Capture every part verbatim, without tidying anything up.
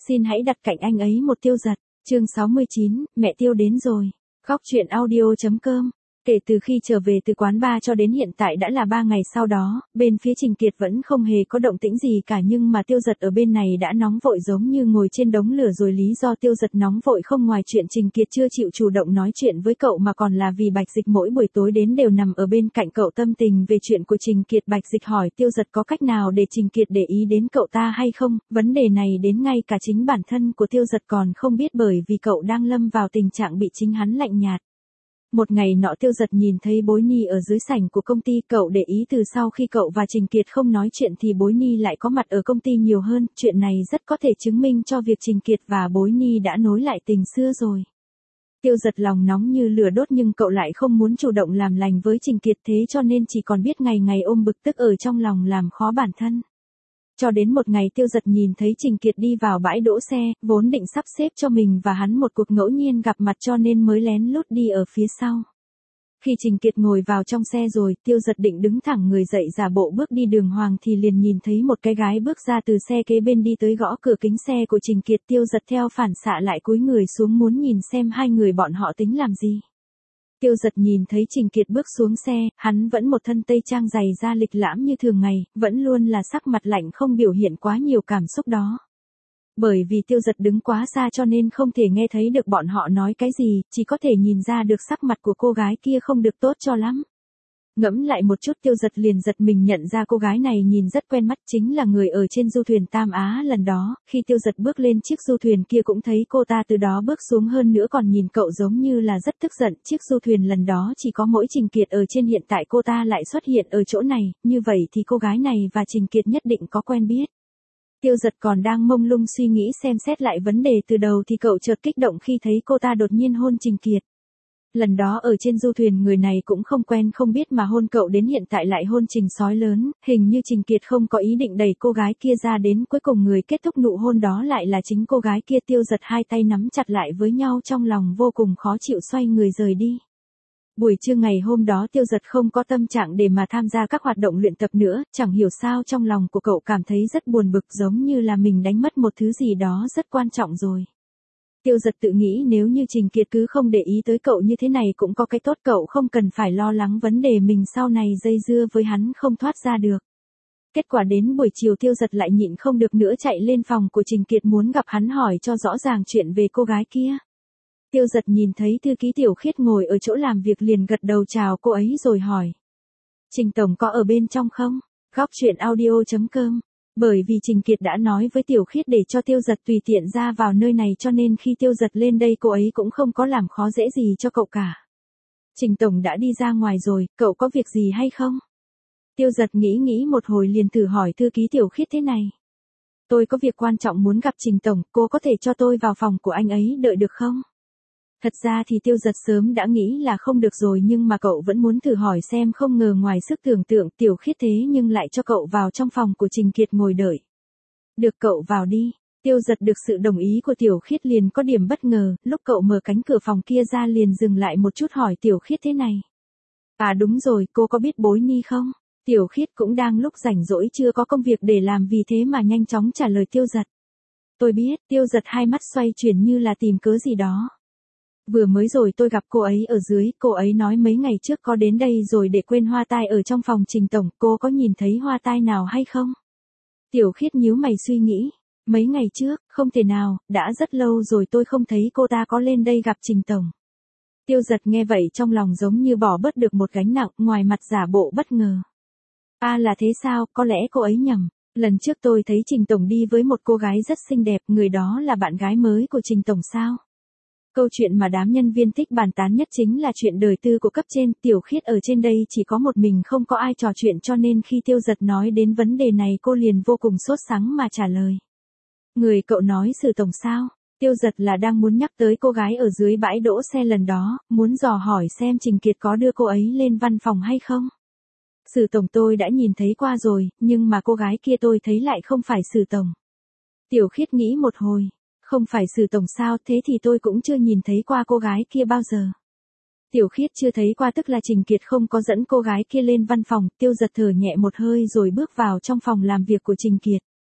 xin hãy đặt cạnh anh ấy một Tiêu Giật. Chương sáu mươi chín, mẹ Tiêu đến rồi. Góc truyện audio chấm com. Kể từ khi trở về từ quán bar cho đến hiện tại đã là ba ngày sau đó, bên phía Trình Kiệt vẫn không hề có động tĩnh gì cả, nhưng mà Tiêu Giật ở bên này đã nóng vội giống như ngồi trên đống lửa rồi. Lý do Tiêu Giật nóng vội không ngoài chuyện Trình Kiệt chưa chịu chủ động nói chuyện với cậu mà còn là vì Bạch Dịch mỗi buổi tối đến đều nằm ở bên cạnh cậu tâm tình về chuyện của Trình Kiệt. Bạch Dịch hỏi Tiêu Giật có cách nào để Trình Kiệt để ý đến cậu ta hay không, vấn đề này đến ngay cả chính bản thân của Tiêu Giật còn không biết bởi vì cậu đang lâm vào tình trạng bị chính hắn lạnh nhạt. Một ngày nọ Tiêu Giật nhìn thấy Bối Ni ở dưới sảnh của công ty, cậu để ý từ sau khi cậu và Trình Kiệt không nói chuyện thì Bối Ni lại có mặt ở công ty nhiều hơn, chuyện này rất có thể chứng minh cho việc Trình Kiệt và Bối Ni đã nối lại tình xưa rồi. Tiêu Giật lòng nóng như lửa đốt nhưng cậu lại không muốn chủ động làm lành với Trình Kiệt, thế cho nên chỉ còn biết ngày ngày ôm bực tức ở trong lòng làm khó bản thân. Cho đến một ngày Tiêu Giật nhìn thấy Trình Kiệt đi vào bãi đỗ xe, vốn định sắp xếp cho mình và hắn một cuộc ngẫu nhiên gặp mặt cho nên mới lén lút đi ở phía sau. Khi Trình Kiệt ngồi vào trong xe rồi, Tiêu Giật định đứng thẳng người dậy giả bộ bước đi đường hoàng thì liền nhìn thấy một cái gái bước ra từ xe kế bên đi tới gõ cửa kính xe của Trình Kiệt. Tiêu Giật theo phản xạ lại cúi người xuống muốn nhìn xem hai người bọn họ tính làm gì. Tiêu Giật nhìn thấy Trình Kiệt bước xuống xe, hắn vẫn một thân tây trang dày da lịch lãm như thường ngày, vẫn luôn là sắc mặt lạnh không biểu hiện quá nhiều cảm xúc đó. Bởi vì Tiêu Giật đứng quá xa cho nên không thể nghe thấy được bọn họ nói cái gì, chỉ có thể nhìn ra được sắc mặt của cô gái kia không được tốt cho lắm. Ngẫm lại một chút Tiêu Giật liền giật mình nhận ra cô gái này nhìn rất quen mắt, chính là người ở trên du thuyền Tam Á lần đó. Khi Tiêu Giật bước lên chiếc du thuyền kia cũng thấy cô ta từ đó bước xuống, hơn nữa còn nhìn cậu giống như là rất tức giận. Chiếc du thuyền lần đó chỉ có mỗi Trình Kiệt ở trên, hiện tại cô ta lại xuất hiện ở chỗ này, như vậy thì cô gái này và Trình Kiệt nhất định có quen biết. Tiêu Giật còn đang mông lung suy nghĩ xem xét lại vấn đề từ đầu thì cậu chợt kích động khi thấy cô ta đột nhiên hôn Trình Kiệt. Lần đó ở trên du thuyền người này cũng không quen không biết mà hôn cậu, đến hiện tại lại hôn Trình sói lớn, hình như Trình Kiệt không có ý định đẩy cô gái kia ra, đến cuối cùng người kết thúc nụ hôn đó lại là chính cô gái kia. Tiêu Giật hai tay nắm chặt lại với nhau trong lòng vô cùng khó chịu, xoay người rời đi. Buổi trưa ngày hôm đó Tiêu Giật không có tâm trạng để mà tham gia các hoạt động luyện tập nữa, chẳng hiểu sao trong lòng của cậu cảm thấy rất buồn bực, giống như là mình đánh mất một thứ gì đó rất quan trọng rồi. Tiêu Giật tự nghĩ nếu như Trình Kiệt cứ không để ý tới cậu như thế này cũng có cái tốt, cậu không cần phải lo lắng vấn đề mình sau này dây dưa với hắn không thoát ra được. Kết quả đến buổi chiều Tiêu Giật lại nhịn không được nữa chạy lên phòng của Trình Kiệt muốn gặp hắn hỏi cho rõ ràng chuyện về cô gái kia. Tiêu Giật nhìn thấy thư ký Tiểu Khiết ngồi ở chỗ làm việc liền gật đầu chào cô ấy rồi hỏi. Trình tổng có ở bên trong không? Góc truyện audio chấm com. Bởi vì Trình Kiệt đã nói với Tiểu Khiết để cho Tiêu Giật tùy tiện ra vào nơi này cho nên khi Tiêu Giật lên đây cô ấy cũng không có làm khó dễ gì cho cậu cả. Trình tổng đã đi ra ngoài rồi, cậu có việc gì hay không? Tiêu Giật nghĩ nghĩ một hồi liền thử hỏi thư ký Tiểu Khiết thế này. Tôi có việc quan trọng muốn gặp Trình tổng, cô có thể cho tôi vào phòng của anh ấy đợi được không? Thật ra thì Tiêu Giật sớm đã nghĩ là không được rồi nhưng mà cậu vẫn muốn thử hỏi xem, không ngờ ngoài sức tưởng tượng Tiểu Khiết thế nhưng lại cho cậu vào trong phòng của Trình Kiệt ngồi đợi. Được, cậu vào đi. Tiêu Giật được sự đồng ý của Tiểu Khiết liền có điểm bất ngờ, lúc cậu mở cánh cửa phòng kia ra liền dừng lại một chút hỏi Tiểu Khiết thế này. À đúng rồi, cô có biết Bối Ni không? Tiểu Khiết cũng đang lúc rảnh rỗi chưa có công việc để làm vì thế mà nhanh chóng trả lời Tiêu Giật. Tôi biết. Tiêu Giật hai mắt xoay chuyển như là tìm cớ gì đó. Vừa mới rồi tôi gặp cô ấy ở dưới, cô ấy nói mấy ngày trước có đến đây rồi để quên hoa tai ở trong phòng Trình tổng, cô có nhìn thấy hoa tai nào hay không? Tiểu Khiết nhíu mày suy nghĩ, mấy ngày trước, không thể nào, đã rất lâu rồi tôi không thấy cô ta có lên đây gặp Trình tổng. Tiêu Giật nghe vậy trong lòng giống như bỏ bớt được một gánh nặng, ngoài mặt giả bộ bất ngờ. À là thế sao, có lẽ cô ấy nhầm. Lần trước tôi thấy Trình tổng đi với một cô gái rất xinh đẹp, người đó là bạn gái mới của Trình tổng sao? Câu chuyện mà đám nhân viên thích bàn tán nhất chính là chuyện đời tư của cấp trên. Tiểu Khiết ở trên đây chỉ có một mình không có ai trò chuyện cho nên khi Tiêu Giật nói đến vấn đề này cô liền vô cùng sốt sắng mà trả lời. Người cậu nói Sử tổng sao? Tiêu Giật là đang muốn nhắc tới cô gái ở dưới bãi đỗ xe lần đó, muốn dò hỏi xem Trình Kiệt có đưa cô ấy lên văn phòng hay không. Sử tổng tôi đã nhìn thấy qua rồi, nhưng mà cô gái kia tôi thấy lại không phải Sử tổng. Tiểu Khiết nghĩ một hồi. Không phải Sử tổng sao, thế thì tôi cũng chưa nhìn thấy qua cô gái kia bao giờ. Tiểu Khiết chưa thấy qua tức là Trình Kiệt không có dẫn cô gái kia lên văn phòng. Tiêu Giật thở nhẹ một hơi rồi bước vào trong phòng làm việc của Trình Kiệt.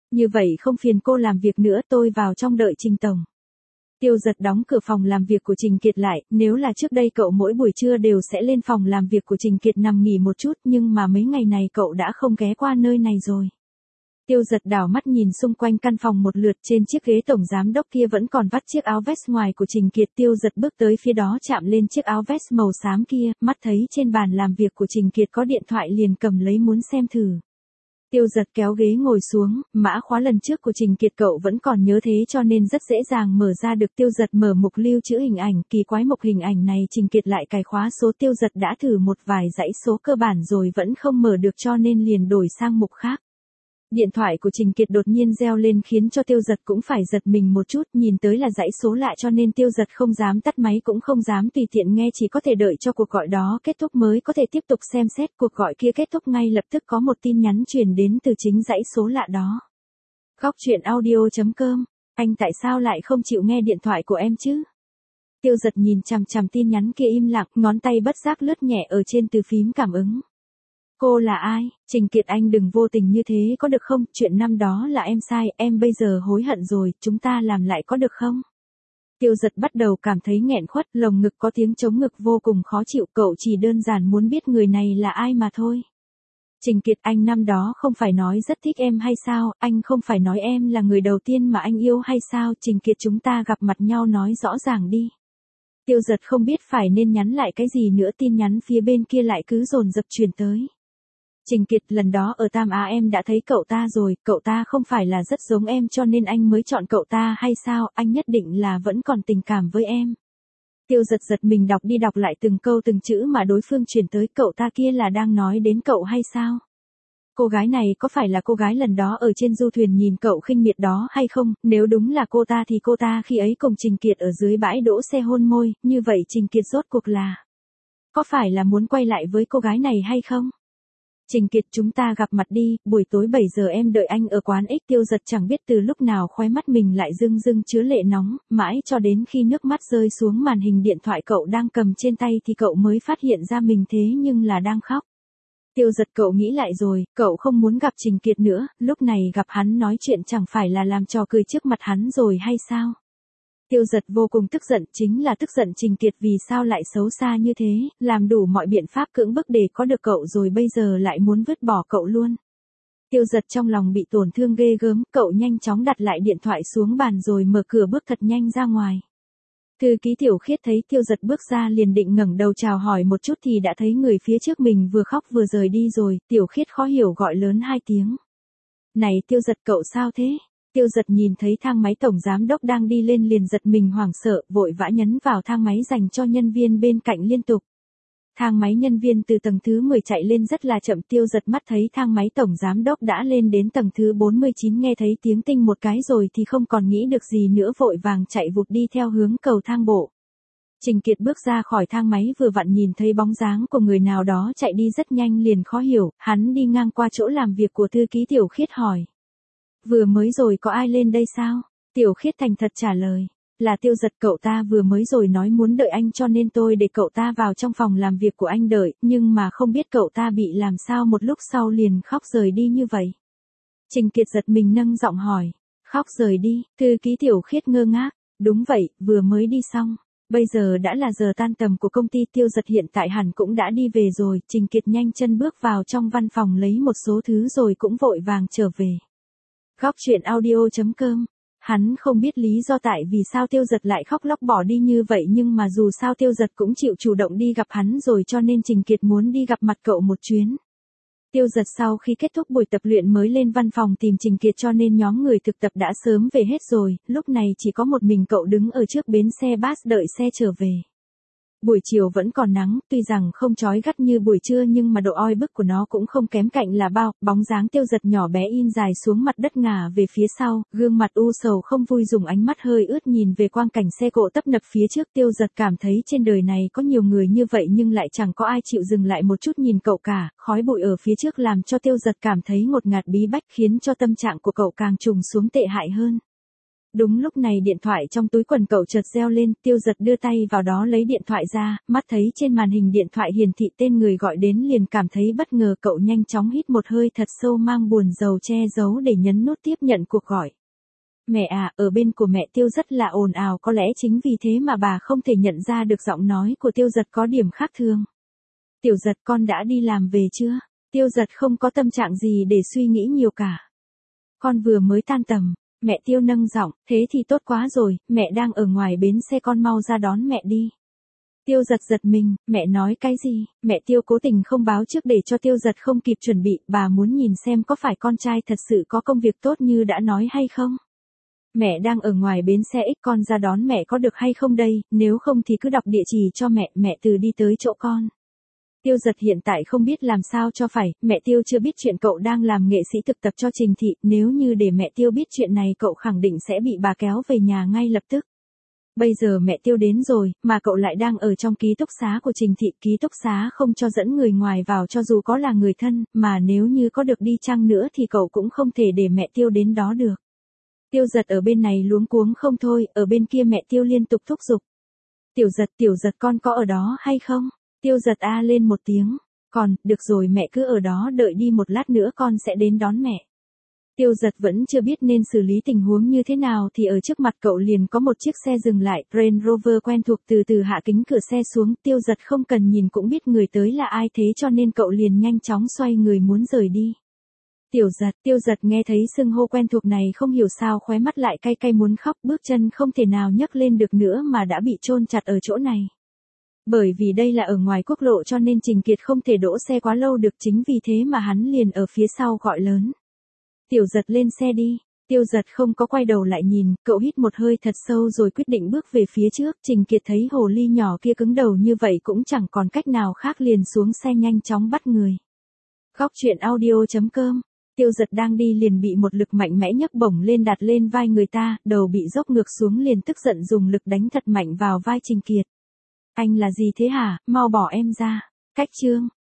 Như vậy không phiền cô làm việc nữa, tôi vào trong đợi Trình tổng. Tiêu Giật đóng cửa phòng làm việc của Trình Kiệt lại, nếu là trước đây cậu mỗi buổi trưa đều sẽ lên phòng làm việc của Trình Kiệt nằm nghỉ một chút, nhưng mà mấy ngày này cậu đã không ghé qua nơi này rồi. Tiêu Giật đảo mắt nhìn xung quanh căn phòng một lượt, trên chiếc ghế tổng giám đốc kia vẫn còn vắt chiếc áo vest ngoài của Trình Kiệt. Tiêu Giật bước tới phía đó chạm lên chiếc áo vest màu xám kia, mắt thấy trên bàn làm việc của Trình Kiệt có điện thoại liền cầm lấy muốn xem thử. Tiêu Giật kéo ghế ngồi xuống, mã khóa lần trước của Trình Kiệt cậu vẫn còn nhớ thế cho nên rất dễ dàng mở ra được. Tiêu Giật mở mục lưu trữ hình ảnh, kỳ quái mục hình ảnh này Trình Kiệt lại cài khóa số. Tiêu Giật đã thử một vài dãy số cơ bản rồi vẫn không mở được cho nên liền đổi sang mục khác. Điện thoại của Trình Kiệt đột nhiên reo lên khiến cho Tiêu Giật cũng phải giật mình một chút, nhìn tới là dãy số lạ cho nên Tiêu Giật không dám tắt máy cũng không dám tùy tiện nghe, chỉ có thể đợi cho cuộc gọi đó kết thúc mới có thể tiếp tục xem xét. Cuộc gọi kia kết thúc ngay lập tức có một tin nhắn truyền đến từ chính dãy số lạ đó. Góc truyện audio chấm com, anh tại sao lại không chịu nghe điện thoại của em chứ? Tiêu Giật nhìn chằm chằm tin nhắn kia im lặng, ngón tay bất giác lướt nhẹ ở trên từ phím cảm ứng. Cô là ai? Trình Kiệt, anh đừng vô tình như thế có được không? Chuyện năm đó là em sai, em bây giờ hối hận rồi, chúng ta làm lại có được không? Tiêu Giật bắt đầu cảm thấy nghẹn khuất, lồng ngực có tiếng chống ngực vô cùng khó chịu, cậu chỉ đơn giản muốn biết người này là ai mà thôi. Trình Kiệt, anh năm đó không phải nói rất thích em hay sao, anh không phải nói em là người đầu tiên mà anh yêu hay sao? Trình Kiệt, chúng ta gặp mặt nhau nói rõ ràng đi. Tiêu Giật không biết phải nên nhắn lại cái gì nữa, tin nhắn phía bên kia lại cứ dồn dập truyền tới. Trình Kiệt, lần đó ở Tam Á em đã thấy cậu ta rồi, cậu ta không phải là rất giống em cho nên anh mới chọn cậu ta hay sao, anh nhất định là vẫn còn tình cảm với em. Tiêu Giật giật mình đọc đi đọc lại từng câu từng chữ mà đối phương truyền tới, cậu ta kia là đang nói đến cậu hay sao? Cô gái này có phải là cô gái lần đó ở trên du thuyền nhìn cậu khinh miệt đó hay không? Nếu đúng là cô ta thì cô ta khi ấy cùng Trình Kiệt ở dưới bãi đỗ xe hôn môi, như vậy Trình Kiệt rốt cuộc là có phải là muốn quay lại với cô gái này hay không? Trình Kiệt, chúng ta gặp mặt đi, buổi tối bảy giờ em đợi anh ở quán X. Tiêu Giật chẳng biết từ lúc nào khóe mắt mình lại rưng rưng chứa lệ nóng, mãi cho đến khi nước mắt rơi xuống màn hình điện thoại cậu đang cầm trên tay thì cậu mới phát hiện ra mình thế nhưng là đang khóc. Tiêu Giật, cậu nghĩ lại rồi, cậu không muốn gặp Trình Kiệt nữa, lúc này gặp hắn nói chuyện chẳng phải là làm trò cười trước mặt hắn rồi hay sao? Tiêu Giật vô cùng tức giận, chính là tức giận Trình Kiệt vì sao lại xấu xa như thế, làm đủ mọi biện pháp cưỡng bức để có được cậu rồi bây giờ lại muốn vứt bỏ cậu luôn. Tiêu Giật trong lòng bị tổn thương ghê gớm, cậu nhanh chóng đặt lại điện thoại xuống bàn rồi mở cửa bước thật nhanh ra ngoài. Thư ký Tiểu Khiết thấy Tiêu Giật bước ra liền định ngẩng đầu chào hỏi một chút thì đã thấy người phía trước mình vừa khóc vừa rời đi rồi. Tiểu Khiết khó hiểu gọi lớn hai tiếng. Này Tiêu Giật, cậu sao thế? Tiêu Giật nhìn thấy thang máy tổng giám đốc đang đi lên liền giật mình hoảng sợ, vội vã nhấn vào thang máy dành cho nhân viên bên cạnh liên tục. Thang máy nhân viên từ tầng thứ mười chạy lên rất là chậm. Tiêu Giật mắt thấy thang máy tổng giám đốc đã lên đến tầng thứ bốn mươi chín, nghe thấy tiếng tinh một cái rồi thì không còn nghĩ được gì nữa, vội vàng chạy vụt đi theo hướng cầu thang bộ. Trình Kiệt bước ra khỏi thang máy vừa vặn nhìn thấy bóng dáng của người nào đó chạy đi rất nhanh liền khó hiểu, hắn đi ngang qua chỗ làm việc của thư ký Tiểu Khiết hỏi. Vừa mới rồi có ai lên đây sao? Tiểu Khiết thành thật trả lời. Là Tiêu Giật, cậu ta vừa mới rồi nói muốn đợi anh cho nên tôi để cậu ta vào trong phòng làm việc của anh đợi, nhưng mà không biết cậu ta bị làm sao một lúc sau liền khóc rời đi như vậy. Trình Kiệt giật mình nâng giọng hỏi. Khóc rời đi, thư ký Tiểu Khiết ngơ ngác. Đúng vậy, vừa mới đi xong. Bây giờ đã là giờ tan tầm của công ty, Tiêu Giật hiện tại hẳn cũng đã đi về rồi. Trình Kiệt nhanh chân bước vào trong văn phòng lấy một số thứ rồi cũng vội vàng trở về. Góc truyện audio chấm com. Hắn không biết lý do tại vì sao Tiêu Giật lại khóc lóc bỏ đi như vậy, nhưng mà dù sao Tiêu Giật cũng chịu chủ động đi gặp hắn rồi cho nên Trình Kiệt muốn đi gặp mặt cậu một chuyến. Tiêu Giật sau khi kết thúc buổi tập luyện mới lên văn phòng tìm Trình Kiệt cho nên nhóm người thực tập đã sớm về hết rồi, lúc này chỉ có một mình cậu đứng ở trước bến xe bus đợi xe trở về. Buổi chiều vẫn còn nắng, tuy rằng không chói gắt như buổi trưa nhưng mà độ oi bức của nó cũng không kém cạnh là bao. Bóng dáng Tiêu Giật nhỏ bé in dài xuống mặt đất ngả về phía sau, gương mặt u sầu không vui, dùng ánh mắt hơi ướt nhìn về quang cảnh xe cộ tấp nập phía trước. Tiêu Giật cảm thấy trên đời này có nhiều người như vậy nhưng lại chẳng có ai chịu dừng lại một chút nhìn cậu cả. Khói bụi ở phía trước làm cho Tiêu Giật cảm thấy ngột ngạt bí bách, khiến cho tâm trạng của cậu càng trùng xuống tệ hại hơn. Đúng lúc này điện thoại trong túi quần cậu chợt reo lên, Tiêu Giật đưa tay vào đó lấy điện thoại ra, mắt thấy trên màn hình điện thoại hiển thị tên người gọi đến liền cảm thấy bất ngờ, cậu nhanh chóng hít một hơi thật sâu mang buồn rầu che giấu để nhấn nút tiếp nhận cuộc gọi. Mẹ à, ở bên của mẹ Tiêu rất là ồn ào, có lẽ chính vì thế mà bà không thể nhận ra được giọng nói của Tiêu Giật có điểm khác thường. Tiểu Giật, con đã đi làm về chưa? Tiêu Giật không có tâm trạng gì để suy nghĩ nhiều cả. Con vừa mới tan tầm. Mẹ Tiêu nâng giọng, thế thì tốt quá rồi, mẹ đang ở ngoài bến xe, con mau ra đón mẹ đi. Tiêu Giật giật mình, mẹ nói cái gì? Mẹ Tiêu cố tình không báo trước để cho Tiêu Giật không kịp chuẩn bị, bà muốn nhìn xem có phải con trai thật sự có công việc tốt như đã nói hay không? Mẹ đang ở ngoài bến xe X, con ra đón mẹ có được hay không đây, nếu không thì cứ đọc địa chỉ cho mẹ, mẹ từ đi tới chỗ con. Tiêu Giật hiện tại không biết làm sao cho phải, mẹ Tiêu chưa biết chuyện cậu đang làm nghệ sĩ thực tập cho Trình Thị, nếu như để mẹ Tiêu biết chuyện này cậu khẳng định sẽ bị bà kéo về nhà ngay lập tức. Bây giờ mẹ Tiêu đến rồi, mà cậu lại đang ở trong ký túc xá của Trình Thị, ký túc xá không cho dẫn người ngoài vào cho dù có là người thân, mà nếu như có được đi chăng nữa thì cậu cũng không thể để mẹ Tiêu đến đó được. Tiêu Giật ở bên này luống cuống không thôi, ở bên kia mẹ Tiêu liên tục thúc giục. Tiểu Giật, Tiểu Giật con có ở đó hay không? Tiêu Giật a lên một tiếng, còn, được rồi mẹ cứ ở đó đợi đi, một lát nữa con sẽ đến đón mẹ. Tiêu Giật vẫn chưa biết nên xử lý tình huống như thế nào thì ở trước mặt cậu liền có một chiếc xe dừng lại, Range Rover quen thuộc từ từ hạ kính cửa xe xuống, Tiêu Giật không cần nhìn cũng biết người tới là ai, thế cho nên cậu liền nhanh chóng xoay người muốn rời đi. Tiểu Giật, Tiêu Giật nghe thấy xưng hô quen thuộc này không hiểu sao khóe mắt lại cay cay muốn khóc, bước chân không thể nào nhấc lên được nữa mà đã bị chôn chặt ở chỗ này. Bởi vì đây là ở ngoài quốc lộ cho nên Trình Kiệt không thể đỗ xe quá lâu được, chính vì thế mà hắn liền ở phía sau gọi lớn. Tiểu Giật lên xe đi. Tiêu Giật không có quay đầu lại nhìn, cậu hít một hơi thật sâu rồi quyết định bước về phía trước. Trình Kiệt thấy hồ ly nhỏ kia cứng đầu như vậy cũng chẳng còn cách nào khác liền xuống xe nhanh chóng bắt người. Góc truyện audio chấm com. Tiêu Giật đang đi liền bị một lực mạnh mẽ nhấc bổng lên đặt lên vai người ta, đầu bị dốc ngược xuống liền tức giận dùng lực đánh thật mạnh vào vai Trình Kiệt. Anh là gì thế hả, mau bỏ em ra. Cách chương.